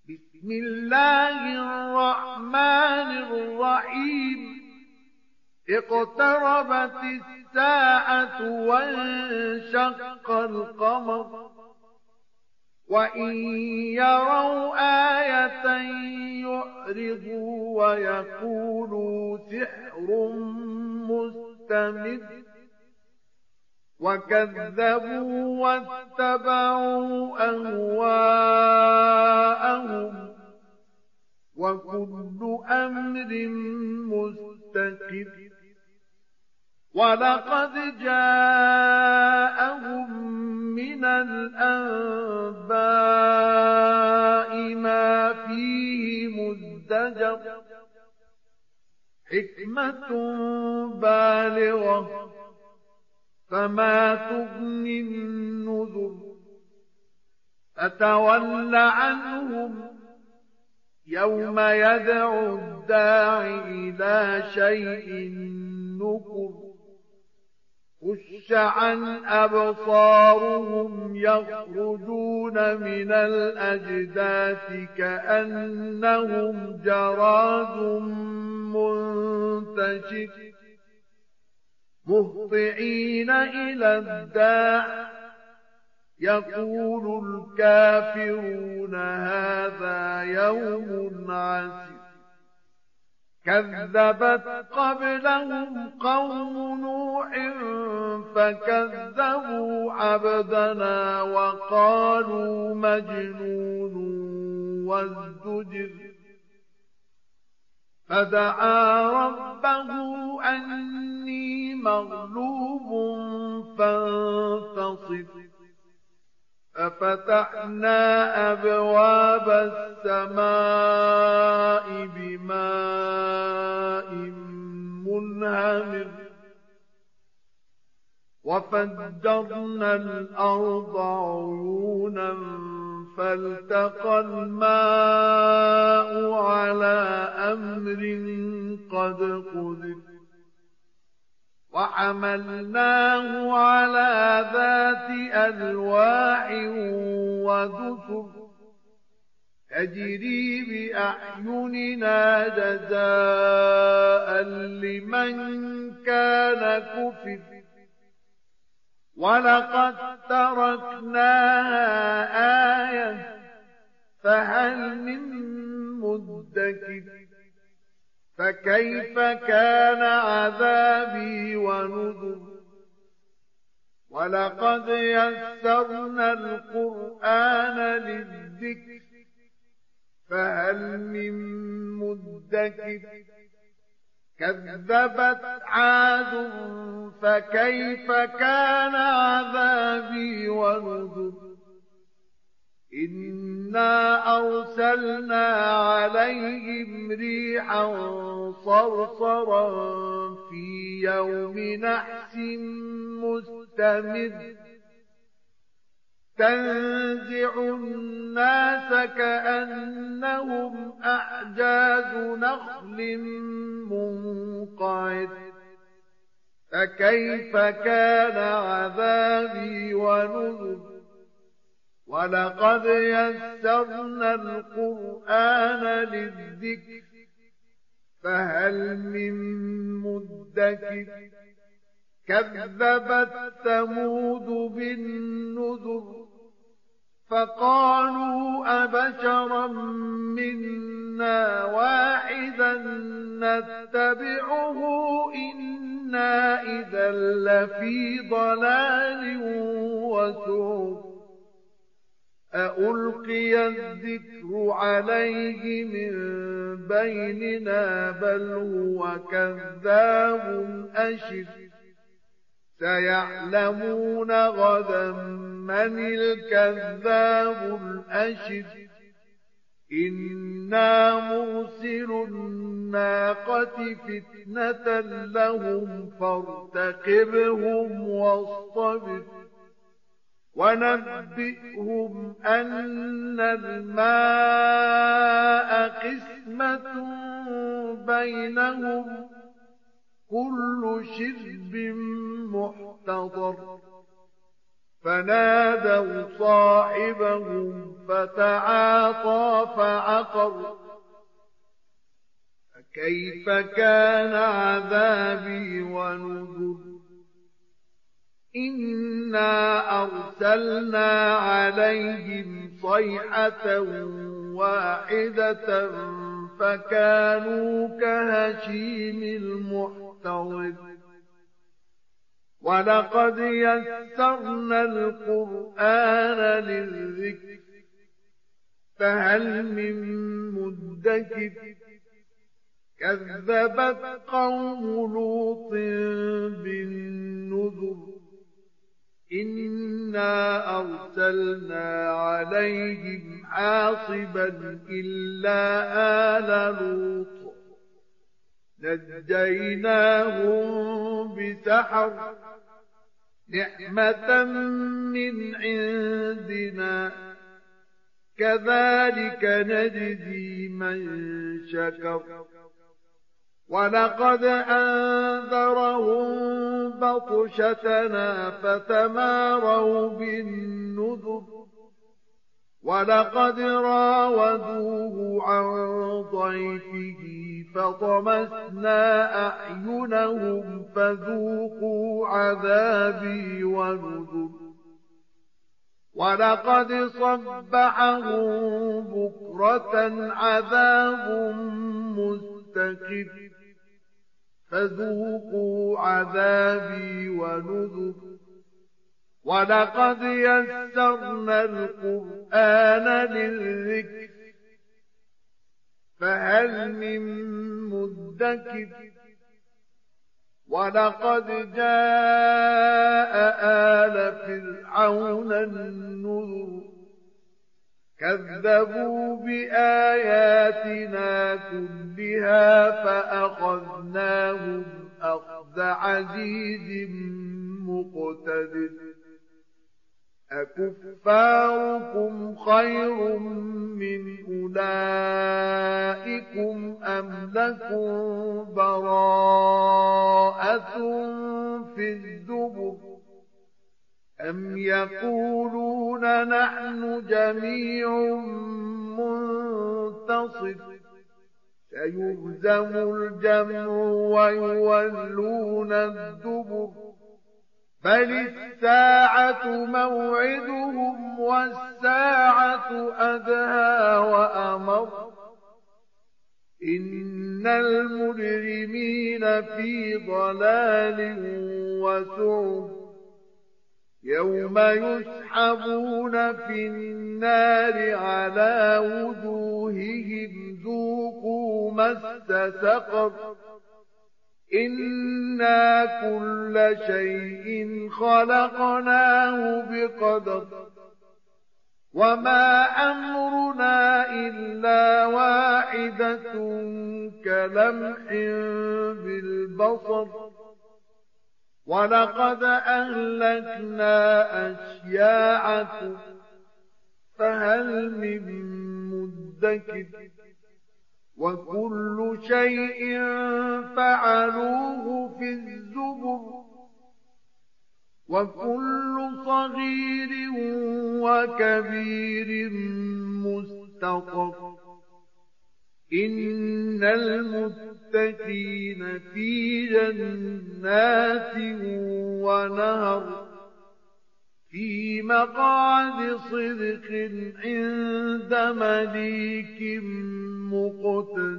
بسم الله الرحمن الرحيم. اقتربت الساعة وانشق القمر، وإن يروا آية يعرضوا ويقولوا سحر مستمر، وكذبوا واتبعوا أهواءهم، وكل أمر مستقر. ولقد جاءهم من الأنباء ما فيه مزدجر، حكمة بالغة، فما تغني النذر. فتول عنهم يوم يدعو الداعي إلى شيء نكر. خش عن أبصارهم يخرجون من الأجداث كأنهم جراد منتشر، مهطعين إلى الداع. يقول الكافرون هذا يوم عسر. كذبت قبلهم قوم نوح فكذبوا عبدنا وقالوا مجنون وازدجر. فدعا ربه أني مغلوب فانتصر. ففتحنا أبواب السماء بماء منهمر، وفجرنا الأرض عيونا فالتقى الماء على أمر قد قدر. وحملناه على ذات ألواح ودسر، تجري بأعيننا جزاء لمن كان كفر. ولقد تركناها آية فهل من مدكر. فكيف كان عذابي ونذر. ولقد يسرنا القرآن للذكر فهل من مدكر. كذبت عاد فكيف كان عذابي ونذر. إنا أرسلنا عليهم ريحا صرصرا في يوم نحس مستمر، تنزع الناس كأنهم أعجاز نخل منقعر. فكيف كان عذابي ونذر. ولقد يسرنا القرآن للذكر فهل من مدكر. كذبت ثمود بالنذر فقالوا أبشرا منا واحدا نتبعه إنا إذا لفي ضلال وسعر. أألقي الذكر عليه من بيننا بل هو كذاب أشر. سيعلمون غدا من الكذاب الأشر. إنا مرسل الناقة فتنة لهم فارتقبهم واصطبر. ونبئهم أن الماء قسمة بينهم كل شرب محتضر. فنادوا صاحبهم فتعاطى فعقر فكيف كان عذابي ونذر إنا أرسلنا عليهم صيحة واحدة فكانوا كهشيم المحتضر ولقد يسرنا القرآن للذكر فهل من مدكر كذبت قوم لوط بالنذر إنا أرسلنا عليهم حاصبا إلا آل لوط نجيناهم بسحر نعمة من عندنا كذلك نجزي من شكر ولقد أنذرهم بطشتنا فتماروا بالنذر ولقد راودوه عن ضيفه فطمسنا أعينهم فذوقوا عذابي ونذر ولقد صبحهم بكرة عذاب مستقر فذوقوا عذابي ونذر ولقد يسرنا القرآن للذكر فهل من مدكر ولقد جاء آل فرعون النذر كذبوا بآياتنا كلها فأخذناهم أخذ عزيز مقتدر أكفاركم خير من أولئكم أم لكم براءة في الزبر أم يقولون نحن جميع منتصر سيهزم الجمع ويولون الدبر بل الساعة موعدهم والساعة أدهى وأمر إن المجرمين في ضلال وسعر يوم يسحبون في النار على وجوههم ذوقوا مس سقر إنا كل شيء خلقناه بقدر وما أمرنا إلا واحدة كلمح بالبصر ولقد أهلكنا أشياعكم فهل من مدكر وكل شيء فعلوه في الزبر وكل صغير وكبير مستطر إن المتقين في جنات ونهر في مقعد صدق عند مليك مقتدر